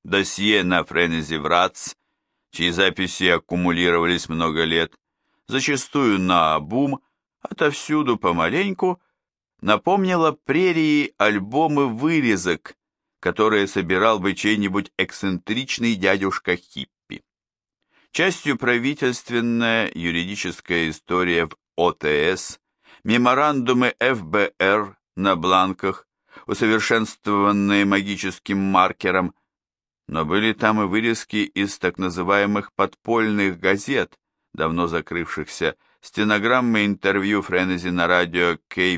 Досье на Френези Вратц, чьи записи аккумулировались много лет, зачастую наобум, отовсюду помаленьку, напомнило прерии альбомы вырезок, которые собирал бы чей-нибудь эксцентричный дядюшка Хиппи. Частью правительственная юридическая история в ОТС, меморандумы ФБР на бланках, усовершенствованные магическим маркером, но были там и вырезки из так называемых подпольных газет, давно закрывшихся, стенограммы интервью Френези на радио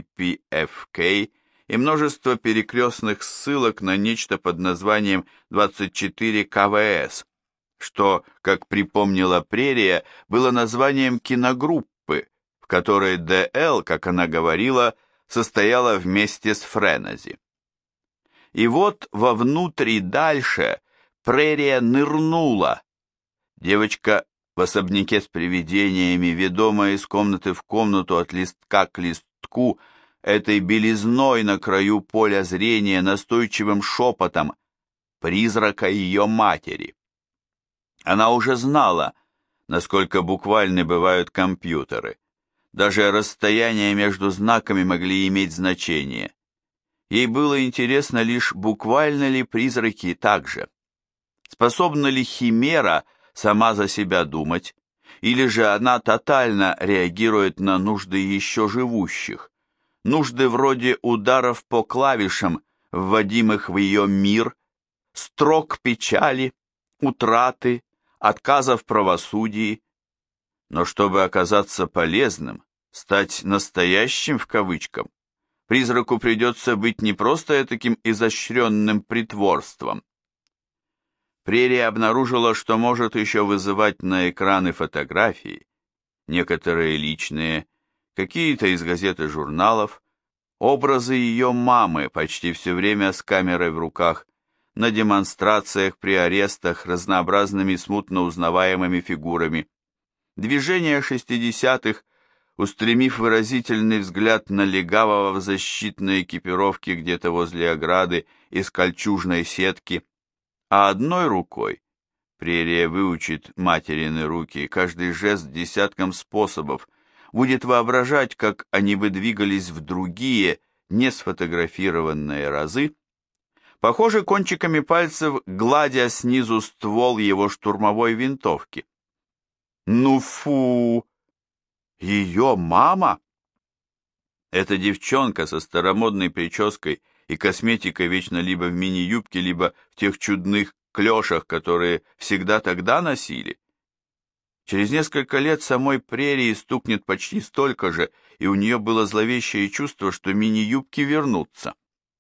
KPFK и множество перекрестных ссылок на нечто под названием 24 КВС, что, как припомнила Прерия, было названием киногруппы, в которой Д.Л., как она говорила, состояла вместе с Френези. И вот вовнутрь и дальше Прерия нырнула. Девочка в особняке с привидениями, ведомая из комнаты в комнату от листка к листку, этой белизной на краю поля зрения, настойчивым шепотом призрака ее матери. Она уже знала, насколько буквальны бывают компьютеры. Даже расстояния между знаками могли иметь значение. Ей было интересно лишь, буквально ли призраки так же. Способна ли химера сама за себя думать, или же она тотально реагирует на нужды еще живущих, нужды вроде ударов по клавишам, вводимых в ее мир, строк печали, утраты, отказа в правосудии. Но чтобы оказаться полезным, стать «настоящим» в кавычках, призраку придется быть не просто таким изощренным притворством. Прерия обнаружила, что может еще вызывать на экраны фотографии, некоторые личные, какие-то из газет и журналов, образы ее мамы почти все время с камерой в руках, на демонстрациях, при арестах, разнообразными смутно узнаваемыми фигурами. Движения 60-х, устремив выразительный взгляд на легавого в защитной экипировке где-то возле ограды из кольчужной сетки, а одной рукой Прерия выучит материны руки, каждый жест десяткам способов, будет воображать, как они бы двигались в другие, не сфотографированные разы, похоже, кончиками пальцев гладя снизу ствол его штурмовой винтовки. Ну фу! Ее мама? Эта девчонка со старомодной прической и косметикой вечно либо в мини-юбке, либо в тех чудных клешах, которые всегда тогда носили. Через несколько лет самой Прерии стукнет почти столько же, и у нее было зловещее чувство, что мини-юбки вернутся.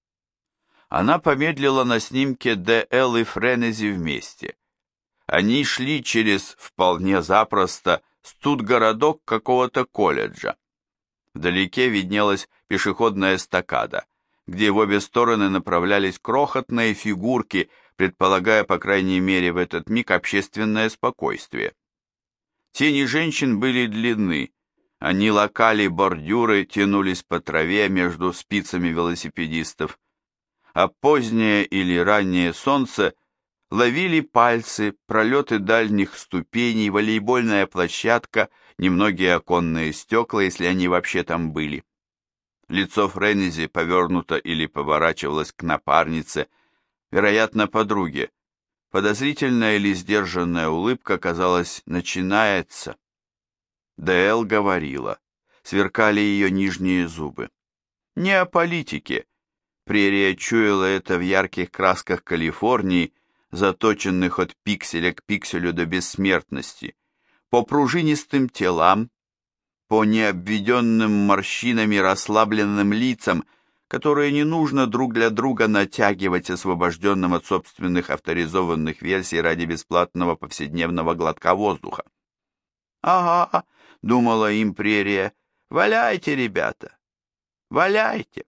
Она помедлила на снимке Д.Л. и Френези вместе. Они шли через вполне запросто студгородок какого-то колледжа. Вдалеке виднелась пешеходная эстакада, где в обе стороны направлялись крохотные фигурки, предполагая, по крайней мере, в этот миг общественное спокойствие. Тени женщин были длинны, они лакали бордюры, тянулись по траве между спицами велосипедистов, а позднее или раннее солнце ловили пальцы, пролеты дальних ступеней, волейбольная площадка, немногие оконные стекла, если они вообще там были. Лицо Френези повернуто или поворачивалось к напарнице, вероятно, подруге. Подозрительная или сдержанная улыбка, казалось, начинается. Д.Л. говорила, сверкали ее нижние зубы. Не о политике. Прерия чуяла это в ярких красках Калифорнии, заточенных от пикселя к пикселю до бессмертности, по пружинистым телам, по необведенным морщинами расслабленным лицам, которые не нужно друг для друга натягивать освобожденным от собственных авторизованных версий ради бесплатного повседневного глотка воздуха. «Ага», — думала им Прерия, — «валяйте, ребята, валяйте».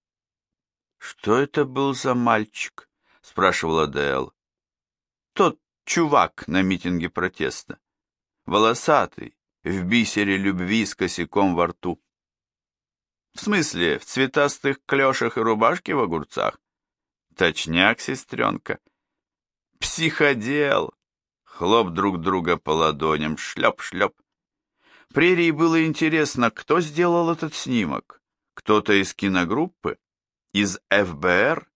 «Что это был за мальчик?» — спрашивала Д.Л. «Тот чувак на митинге протеста, волосатый, в бисере любви с косяком во рту». «В смысле, в цветастых клешах и рубашке в огурцах?» «Точняк, сестренка». психодел! Хлоп друг друга по ладоням, шлеп-шлеп. Прерии было интересно, кто сделал этот снимок? Кто-то из киногруппы? Из ФБР?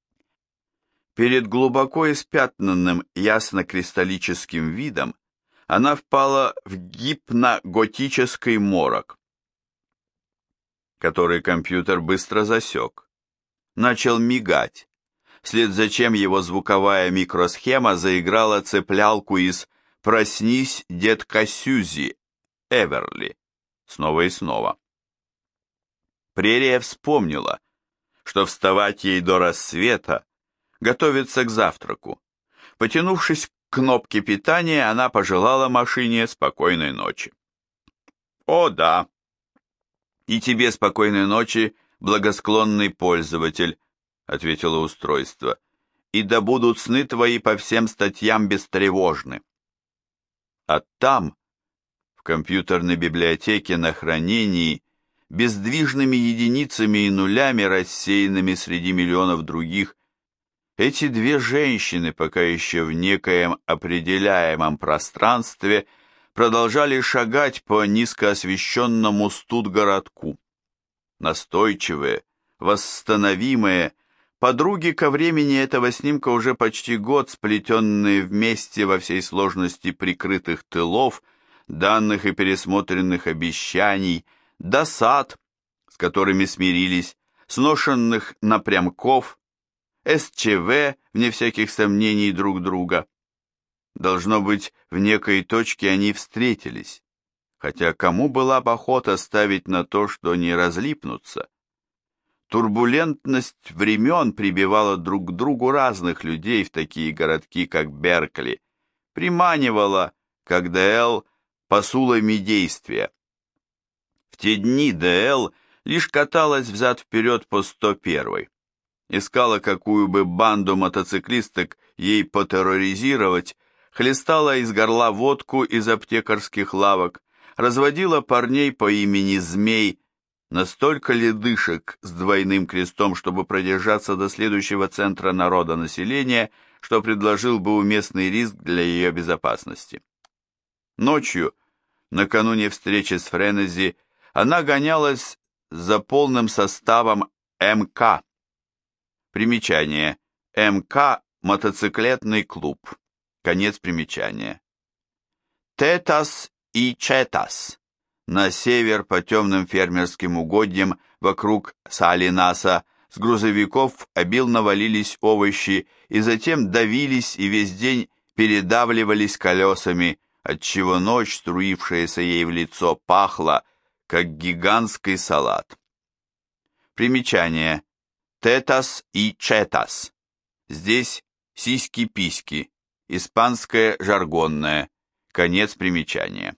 Перед глубоко испятнанным ясно-кристаллическим видом она впала в гипноготический морок, который компьютер быстро засек. Начал мигать, вслед за чем его звуковая микросхема заиграла цеплялку из «Проснись, детка Сьюзи» Эверли снова и снова. Прерия вспомнила, что вставать ей до рассвета, готовиться к завтраку. Потянувшись к кнопке питания, она пожелала машине спокойной ночи. «О, да! И тебе спокойной ночи, благосклонный пользователь», — ответило устройство, «и да будут сны твои по всем статьям бестревожны». А там, в компьютерной библиотеке на хранении, бездвижными единицами и нулями, рассеянными среди миллионов других, эти две женщины, пока еще в некоем определяемом пространстве, продолжали шагать по низкоосвещенному студгородку. Настойчивые, восстановимые, подруги ко времени этого снимка уже почти год, сплетенные вместе во всей сложности прикрытых тылов, данных и пересмотренных обещаний, досад, с которыми смирились, сношенных напрямков, СЧВ, вне всяких сомнений друг друга. Должно быть, в некой точке они встретились, хотя кому была бы охота ставить на то, что не разлипнутся? Турбулентность времен прибивала друг к другу разных людей в такие городки, как Беркли, приманивала, как ДЛ, посулами действия. В те дни ДЛ лишь каталась взад-вперед по 101-й. Искала какую бы банду мотоциклисток ей потерроризировать, хлестала из горла водку из аптекарских лавок, разводила парней по имени Змей, настолько ледышек с двойным крестом, чтобы продержаться до следующего центра народонаселения, что предложил бы уместный риск для ее безопасности. Ночью, накануне встречи с Френези, она гонялась за полным составом МК. Примечание. МК – мотоциклетный клуб. Конец примечания. Тетас и Четас. На север по темным фермерским угодьям вокруг Салинаса с грузовиков обильно валились овощи и затем давились и весь день передавливались колесами, отчего ночь, струившаяся ей в лицо, пахла, как гигантский салат. Примечание. Тетас и Четас. Здесь сиськи-письки, испанское жаргонное, конец примечания.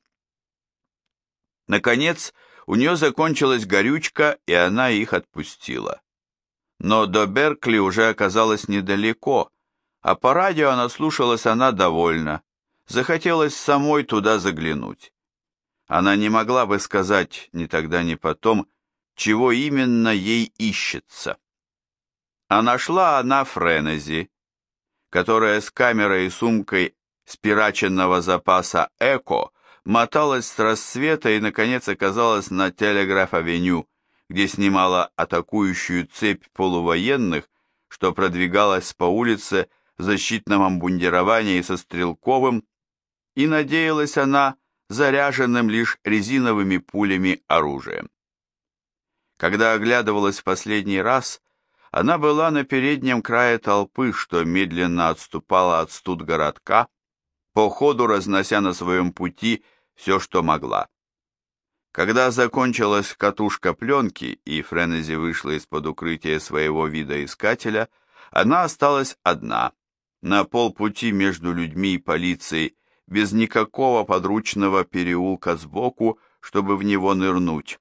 Наконец, у нее закончилась горючка, и она их отпустила. Но до Беркли уже оказалось недалеко, а по радио наслушалась она довольно. Захотелось самой туда заглянуть. Она не могла бы сказать ни тогда, ни потом, чего именно ей ищется. А нашла она Френези, которая с камерой и сумкой спираченного запаса «Эко» моталась с рассвета и, наконец, оказалась на Телеграф-авеню, где снимала атакующую цепь полувоенных, что продвигалась по улице в защитном обмундировании со стрелковым, и надеялась она заряженным лишь резиновыми пулями оружием. Когда оглядывалась в последний раз, она была на переднем крае толпы, что медленно отступала от студгородка, по ходу разнося на своем пути все, что могла. Когда закончилась катушка пленки, и Френези вышла из-под укрытия своего видоискателя, она осталась одна, на полпути между людьми и полицией, без никакого подручного переулка сбоку, чтобы в него нырнуть.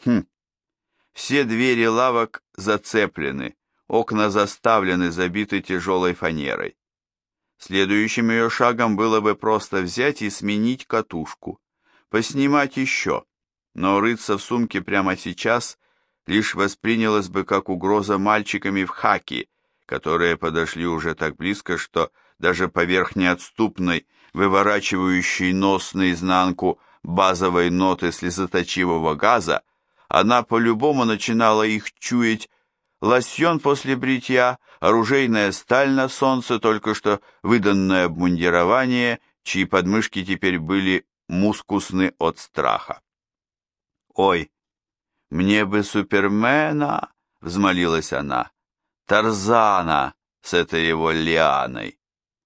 Все двери лавок зацеплены, окна заставлены, забиты тяжелой фанерой. Следующим ее шагом было бы просто взять и сменить катушку, поснимать еще, но рыться в сумке прямо сейчас лишь воспринялось бы как угроза мальчиками в хаки, которые подошли уже так близко, что даже поверх неотступной, выворачивающей нос наизнанку базовой ноты слезоточивого газа, она по-любому начинала их чуять: лосьон после бритья, оружейная сталь на солнце, только что выданное обмундирование, чьи подмышки теперь были мускусны от страха. «Ой, мне бы Супермена!» — взмолилась она. «Тарзана с этой его лианой!»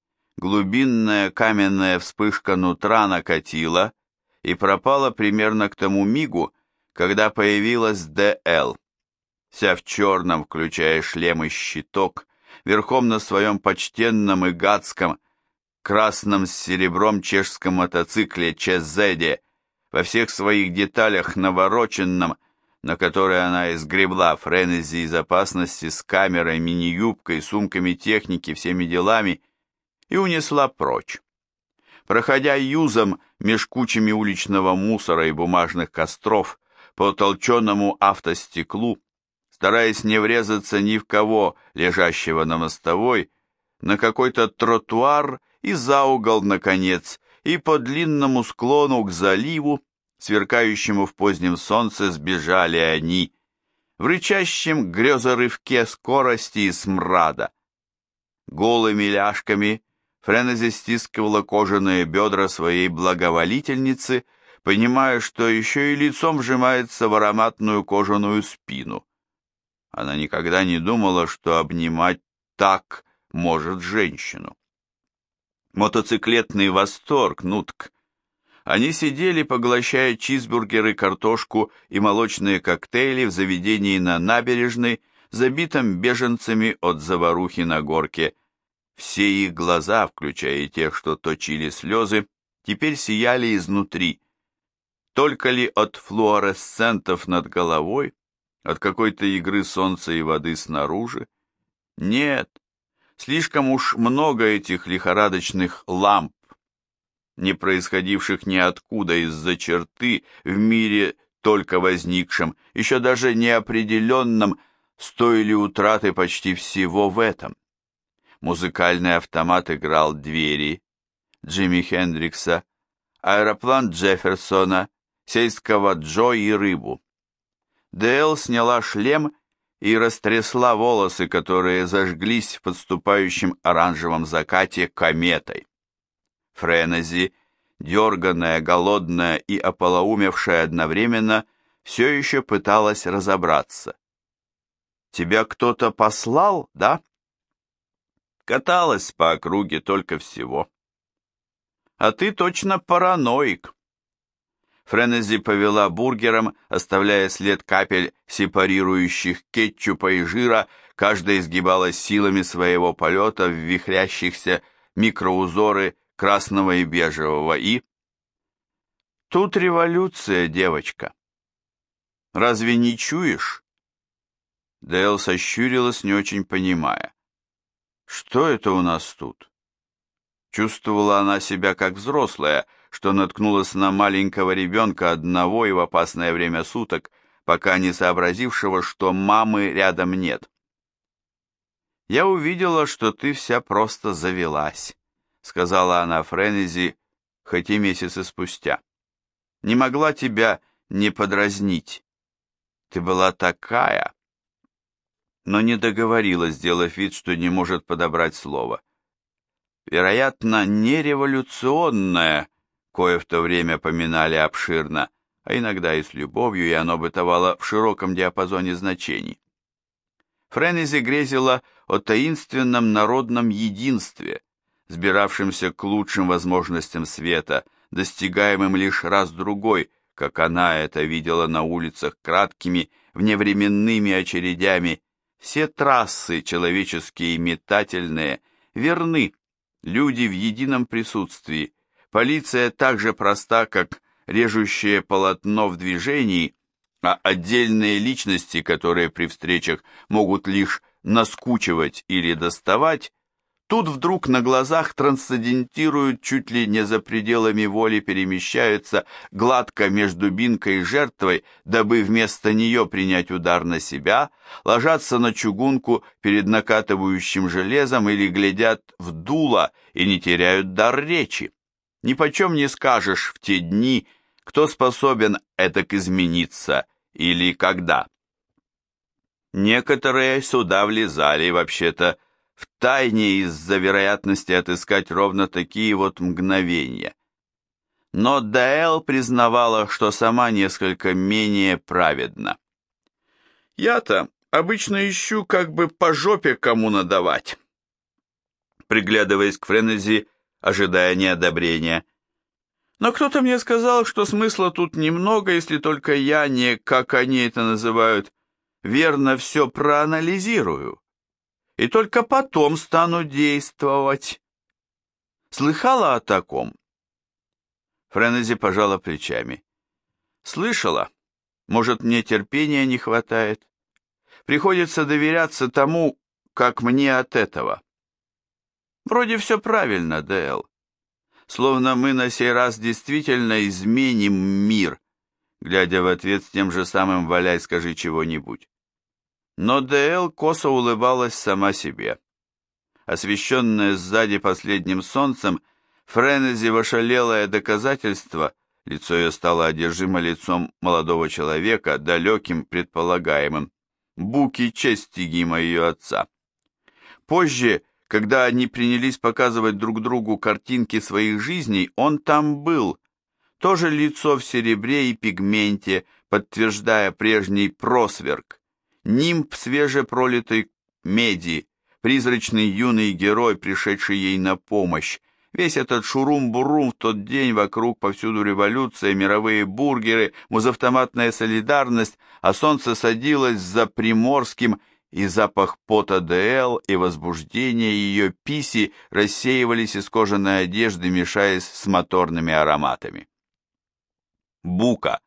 Глубинная каменная вспышка нутра накатила и пропала примерно к тому мигу, когда появилась Д.Л. Вся в черном, включая шлем и щиток, верхом на своем почтенном и гадском красном с серебром чешском мотоцикле ЧЗ, во всех своих деталях навороченном, на который она изгребла френези из опасности с камерой, мини-юбкой, сумками техники, всеми делами, и унесла прочь. Проходя юзом меж кучами уличного мусора и бумажных костров по толченному автостеклу, стараясь не врезаться ни в кого, лежащего на мостовой, на какой-то тротуар и за угол, наконец, и по длинному склону к заливу, сверкающему в позднем солнце, сбежали они, в рычащем грезорывке скорости и смрада. Голыми ляжками Френези стискивала кожаные бедра своей благоволительницы, понимая, что еще и лицом вжимается в ароматную кожаную спину. Она никогда не думала, что обнимать так может женщину. Мотоциклетный восторг, нутк. Они сидели, поглощая чизбургеры, картошку и молочные коктейли в заведении на набережной, забитом беженцами от заварухи на горке. Все их глаза, включая тех, что точили слезы, теперь сияли изнутри. Только ли от флуоресцентов над головой, от какой-то игры солнца и воды снаружи? Нет, слишком уж много этих лихорадочных ламп, не происходивших ниоткуда из-за черты в мире только возникшем, еще даже неопределенном, с той ли утраты почти всего в этом. Музыкальный автомат играл «Двери» Джимми Хендрикса, аэроплан Джефферсона, сельского Джо и рыбу. Д.Л. сняла шлем и растрясла волосы, которые зажглись в подступающем оранжевом закате кометой. Френези, дерганная, голодная и ополоумевшая одновременно, все еще пыталась разобраться. «Тебя кто-то послал, да?» Каталась по округе только всего. «А ты точно параноик». Френези повела бургером, оставляя след капель сепарирующих кетчупа и жира, каждая изгибалась силами своего полета в вихрящихся микроузоры красного и бежевого, и... «Тут революция, девочка. Разве не чуешь?» Дэл сощурилась, не очень понимая. «Что это у нас тут?» Чувствовала она себя как взрослая, что наткнулась на маленького ребенка одного и в опасное время суток, пока не сообразившего, что мамы рядом нет. «Я увидела, что ты вся просто завелась», — сказала она Френези, хоть и месяцы спустя. «Не могла тебя не подразнить. Ты была такая...» Но не договорила, сделав вид, что не может подобрать слово. Вероятно, не революционная, кое в то время поминали обширно, а иногда и с любовью, и оно бытовало в широком диапазоне значений. Френези грезила о таинственном народном единстве, сбиравшемся к лучшим возможностям света, достигаемым лишь раз-другой, как она это видела на улицах краткими, вневременными очередями. Все трассы, человеческие и метательные, верны, люди в едином присутствии, полиция так же проста, как режущее полотно в движении, а отдельные личности, которые при встречах могут лишь наскучивать или доставать, Тут вдруг на глазах трансцендентируют, чуть ли не за пределами воли перемещаются гладко между дубинкой и жертвой, дабы вместо нее принять удар на себя, ложатся на чугунку перед накатывающим железом или глядят в дуло и не теряют дар речи. Нипочем не скажешь в те дни, кто способен этак измениться или когда. Некоторые сюда влезали вообще-то втайне из-за вероятности отыскать ровно такие вот мгновения. Но Д.Л. признавала, что сама несколько менее праведна. «Я-то обычно ищу, как бы по жопе кому надавать», приглядываясь к Френези, ожидая неодобрения. «Но кто-то мне сказал, что смысла тут немного, если только я не, как они это называют, верно все проанализирую. И только потом стану действовать. Слыхала о таком?» Френези пожала плечами. «Слышала. Может, мне терпения не хватает. Приходится доверяться тому, как мне от этого. Вроде все правильно, Дэл. Словно мы на сей раз действительно изменим мир», глядя в ответ с тем же самым «валяй, скажи чего-нибудь». Но Д.Л. косо улыбалась сама себе. Освещенная сзади последним солнцем, Френези в ошалелое доказательство, лицо ее стало одержимо лицом молодого человека, далеким предполагаемым, Буки Честигима ее отца. Позже, когда они принялись показывать друг другу картинки своих жизней, он там был, тоже лицо в серебре и пигменте, подтверждая прежний просверк. Нимб свежепролитой меди, призрачный юный герой, пришедший ей на помощь. Весь этот шурум-бурум в тот день, вокруг повсюду революция, мировые бургеры, музавтоматная солидарность, а солнце садилось за Приморским, и запах пота Д.Л. и возбуждение ее писи рассеивались из кожаной одежды, мешаясь с моторными ароматами. Бука.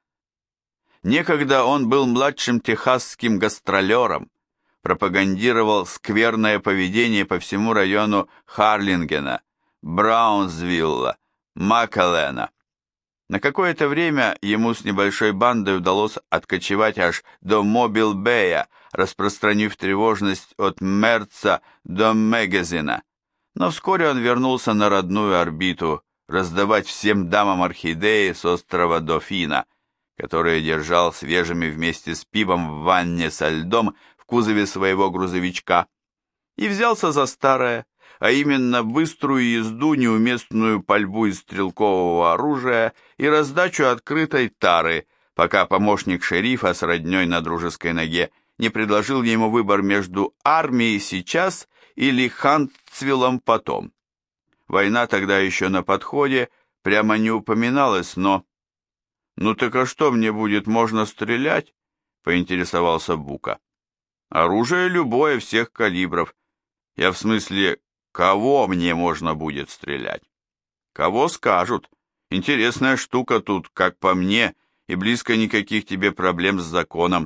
Некогда он был младшим техасским гастролером, пропагандировал скверное поведение по всему району Харлингена, Браунсвилла, Макалена. На какое-то время ему с небольшой бандой удалось откочевать аж до Мобил-Бэя, распространив тревожность от Мерца до Мэгазина. Но вскоре он вернулся на родную орбиту, раздавать всем дамам орхидеи с острова Дофина, которые держал свежими вместе с пивом в ванне со льдом в кузове своего грузовичка, и взялся за старое, а именно быструю езду, неуместную пальбу из стрелкового оружия и раздачу открытой тары, пока помощник шерифа с родней на дружеской ноге не предложил ему выбор между армией сейчас или Хантсвиллом потом. Война тогда еще на подходе, прямо не упоминалась, но... «Ну так а что мне будет, можно стрелять?» — поинтересовался Бука. «Оружие любое, всех калибров. Я в смысле, кого мне можно будет стрелять?» «Кого скажут. Интересная штука тут, как по мне, и близко никаких тебе проблем с законом».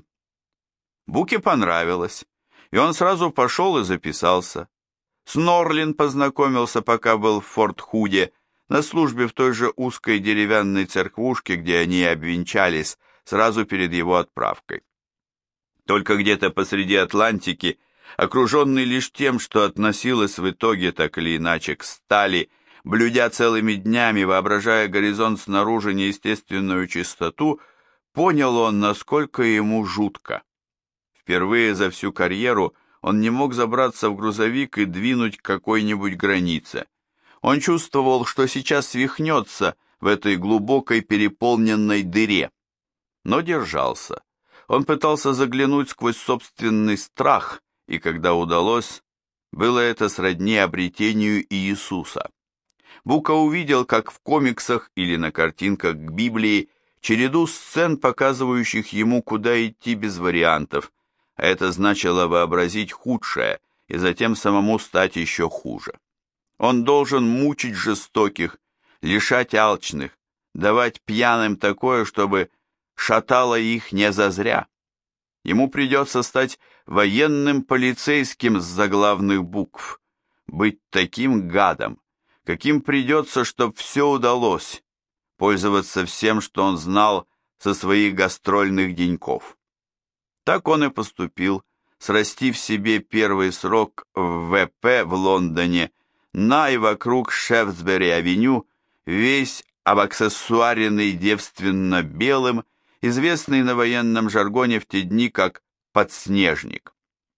Буке понравилось, и он сразу пошел и записался. С Норлин познакомился, пока был в Форт-Худе, на службе в той же узкой деревянной церквушке, где они обвенчались, сразу перед его отправкой. Только где-то посреди Атлантики, окруженный лишь тем, что относилось в итоге так или иначе к стали, блюдя целыми днями, воображая горизонт снаружи неестественную чистоту, понял он, насколько ему жутко. Впервые за всю карьеру он не мог забраться в грузовик и двинуть к какой-нибудь границе. Он чувствовал, что сейчас свихнется в этой глубокой переполненной дыре, но держался. Он пытался заглянуть сквозь собственный страх, и когда удалось, было это сродни обретению Иисуса. Бука увидел, как в комиксах или на картинках к Библии, череду сцен, показывающих ему, куда идти без вариантов, а это значило вообразить худшее и затем самому стать еще хуже. Он должен мучить жестоких, лишать алчных, давать пьяным такое, чтобы шатало их не зазря. Ему придется стать военным полицейским с заглавных букв, быть таким гадом, каким придется, чтоб все удалось, пользоваться всем, что он знал со своих гастрольных деньков. Так он и поступил, срастив себе первый срок в ВП в Лондоне, на и вокруг Шефсбери-авеню, весь обаксессуаренный девственно-белым, известный на военном жаргоне в те дни как «подснежник».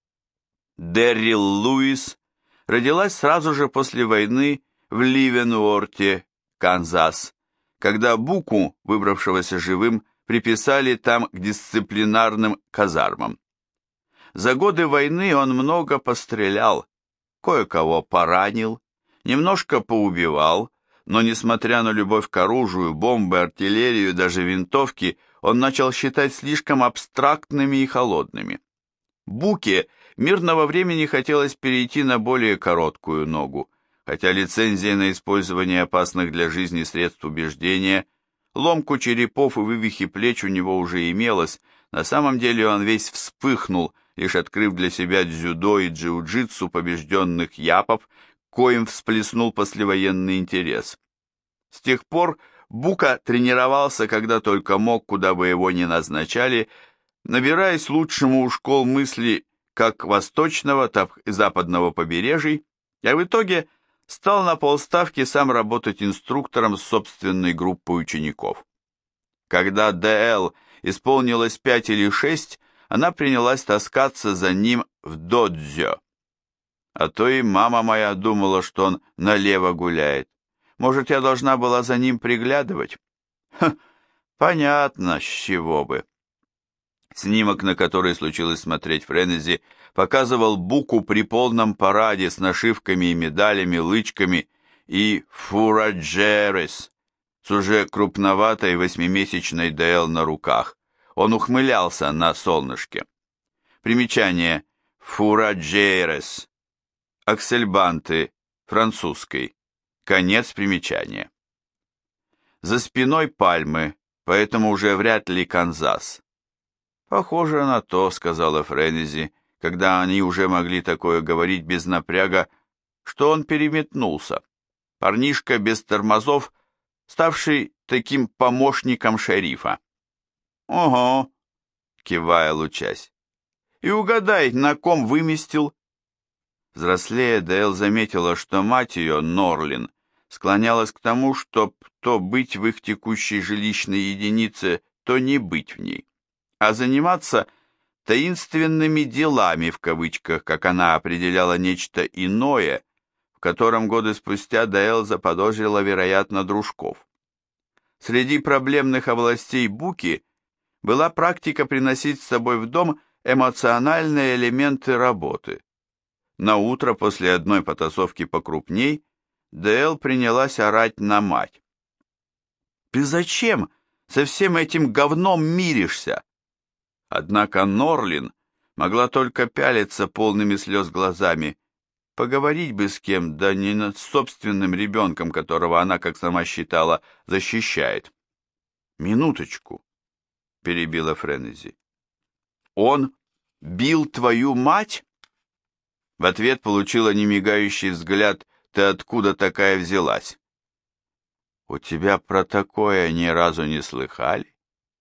Дэрил Луис родилась сразу же после войны в Ливенуорте, Канзас, когда Буку, выбравшегося живым, приписали там к дисциплинарным казармам. За годы войны он много пострелял, кое-кого поранил, немножко поубивал, но, несмотря на любовь к оружию, бомбы, артиллерию, даже винтовки, он начал считать слишком абстрактными и холодными. Буке мирного времени хотелось перейти на более короткую ногу, хотя лицензия на использование опасных для жизни средств убеждения, ломку черепов и вывихи плеч у него уже имелось, на самом деле он весь вспыхнул, лишь открыв для себя дзюдо и джиу-джитсу побежденных япов, коим всплеснул послевоенный интерес. С тех пор Бука тренировался, когда только мог, куда бы его ни назначали, набираясь лучшему у школ мысли как восточного, так и западного побережий, а в итоге стал на полставки сам работать инструктором с собственной группой учеников. Когда Д.Л. исполнилось 5 или 6, она принялась таскаться за ним в додзё. А то и мама моя думала, что он налево гуляет. Может, я должна была за ним приглядывать? Ха, понятно, с чего бы. Снимок, на который случилось смотреть Френези, показывал Буку при полном параде с нашивками и медалями, лычками и фураджерес, с уже крупноватой 8-месячной Д.Л. на руках. Он ухмылялся на солнышке. Примечание. Фураджерес. Аксельбанты. Французской. Конец примечания. За спиной пальмы, поэтому уже вряд ли Канзас. «Похоже на то», — сказала Френези, когда они уже могли такое говорить без напряга, что он переметнулся. Парнишка без тормозов, ставший таким помощником шерифа. «Ого», — кивая лучась. «И угадай, на ком выместил?» Взрослея, Д.Л. заметила, что мать ее, Норлин, склонялась к тому, чтоб то быть в их текущей жилищной единице, то не быть в ней, а заниматься таинственными делами, в кавычках, как она определяла нечто иное, в котором годы спустя Д.Л. заподозрила, вероятно, дружков. Среди проблемных областей Буки была практика приносить с собой в дом эмоциональные элементы работы. На утро после одной потасовки покрупней Д.Л. принялась орать на мать. «Ты зачем со всем этим говном миришься?» Однако Норлин могла только пялиться полными слез глазами. Поговорить бы с кем, да не над собственным ребенком, которого она, как сама считала, защищает. «Минуточку», — перебила Френези. «Он бил твою мать?» В ответ получила немигающий взгляд: «Ты откуда такая взялась?» «У тебя про такое ни разу не слыхали?»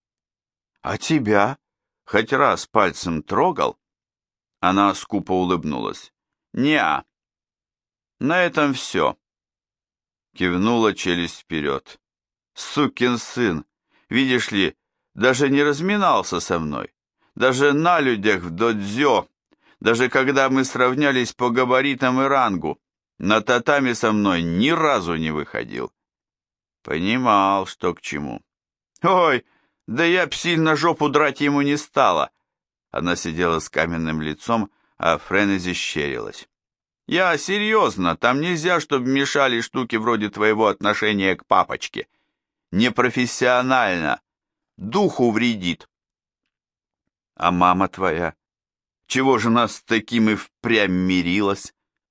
«А тебя хоть раз пальцем трогал?» Она скупо улыбнулась. «Не-а. На этом все». Кивнула челюсть вперед. «Сукин сын, видишь ли, даже не разминался со мной. Даже на людях в додзё. Даже когда мы сравнялись по габаритам и рангу, на татами со мной ни разу не выходил. Понимал, что к чему. Ой, да я б сильно жопу драть ему не стала. Она сидела с каменным лицом, а Френези щерилась. Я серьезно, там нельзя, чтобы мешали штуки вроде твоего отношения к папочке. Непрофессионально. Духу вредит. А мама твоя? Чего же нас с таким и впрямь мирилась?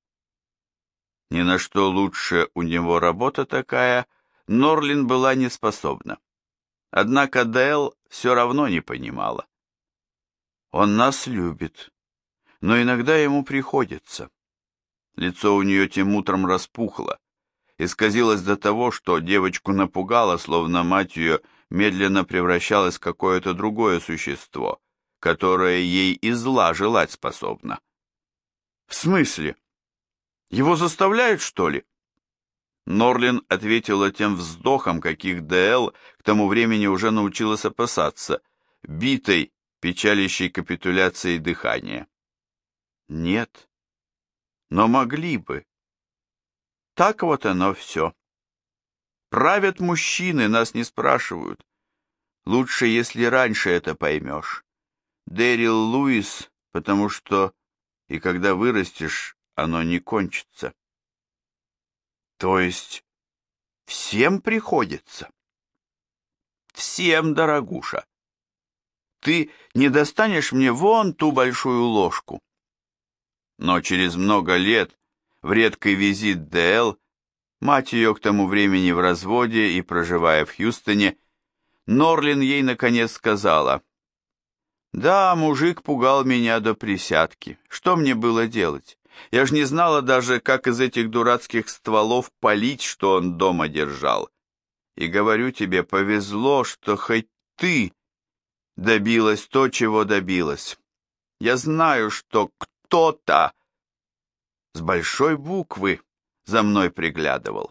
Ни на что лучше у него работа такая, Норлин была не способна. Однако Д.Л. все равно не понимала. Он нас любит, но иногда ему приходится. Лицо у нее тем утром распухло, исказилось до того, что девочку напугало, словно мать ее медленно превращалась в какое-то другое существо, которое ей и зла желать способно. «В смысле? Его заставляют, что ли?» Норлин ответила тем вздохом, каких Д.Л. к тому времени уже научилась опасаться, битой, печалящей капитуляцией дыхания. «Нет, но могли бы. Так вот оно все. Правят мужчины, нас не спрашивают. Лучше, если раньше это поймешь. Дэрил Луис, потому что и когда вырастешь, оно не кончится». «То есть всем приходится?» «Всем, дорогуша. Ты не достанешь мне вон ту большую ложку». Но через много лет, в редкий визит Д.Л., мать ее к тому времени в разводе и проживая в Хьюстоне, Норлин ей наконец сказала: «Да, мужик пугал меня до присядки. Что мне было делать? Я ж не знала даже, как из этих дурацких стволов палить, что он дома держал. И говорю тебе, повезло, что хоть ты добилась то, чего добилась. Я знаю, что кто-то с большой буквы за мной приглядывал».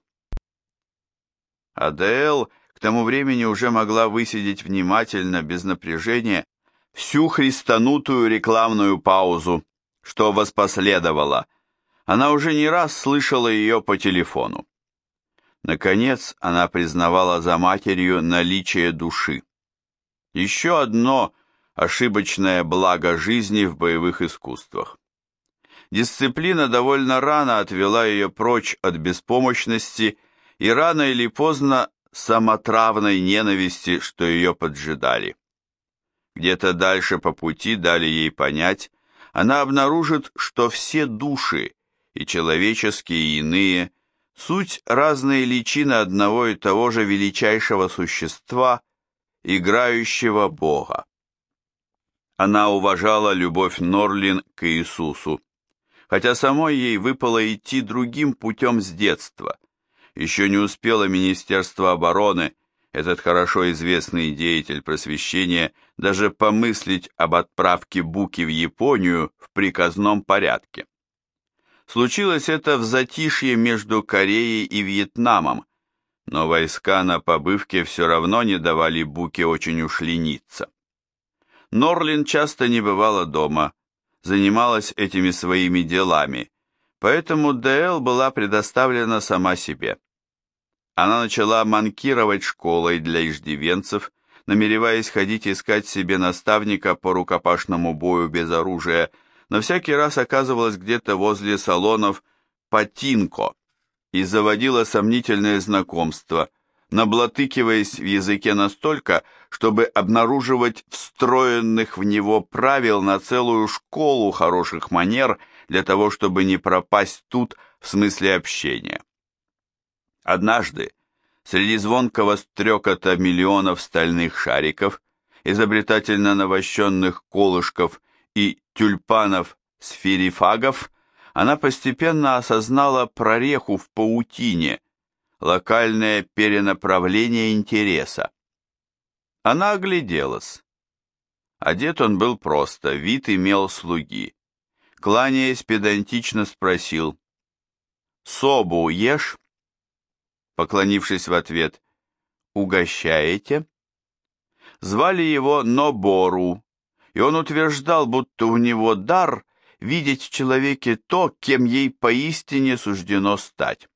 Адель к тому времени уже могла высидеть внимательно, без напряжения, всю христанутую рекламную паузу, что воспоследовало. Она уже не раз слышала ее по телефону. Наконец, она признавала за матерью наличие души. Еще одно ошибочное благо жизни в боевых искусствах. Дисциплина довольно рано отвела ее прочь от беспомощности и рано или поздно самотравной ненависти, что ее поджидали. Где-то дальше по пути дали ей понять, она обнаружит, что все души, и человеческие, и иные, суть разные личины одного и того же величайшего существа, играющего Бога. Она уважала любовь Норлин к Иисусу, хотя самой ей выпало идти другим путем с детства. Еще не успело Министерство обороны, этот хорошо известный деятель просвещения, даже помыслить об отправке Буки в Японию в приказном порядке. Случилось это в затишье между Кореей и Вьетнамом, но войска на побывке все равно не давали Буке очень уж лениться. Норлин часто не бывала дома, занималась этими своими делами, поэтому Д.Л. была предоставлена сама себе. Она начала манкировать школой для иждивенцев, намереваясь ходить искать себе наставника по рукопашному бою без оружия, но всякий раз оказывалась где-то возле салонов «Патинко» и заводила сомнительные знакомства, наблатыкиваясь в языке настолько, чтобы обнаруживать встроенных в него правил на целую школу хороших манер для того, чтобы не пропасть тут в смысле общения. Однажды, среди звонкого стрекота миллионов стальных шариков, изобретательно навощенных колышков и тюльпанов-сферифагов, она постепенно осознала прореху в паутине, локальное перенаправление интереса. Она огляделась. Одет он был просто, вид имел слуги. Кланяясь, педантично спросил: «Собу ешь?» Поклонившись в ответ: «Угощаете?» Звали его Нобору, и он утверждал, будто у него дар видеть в человеке то, кем ей поистине суждено стать.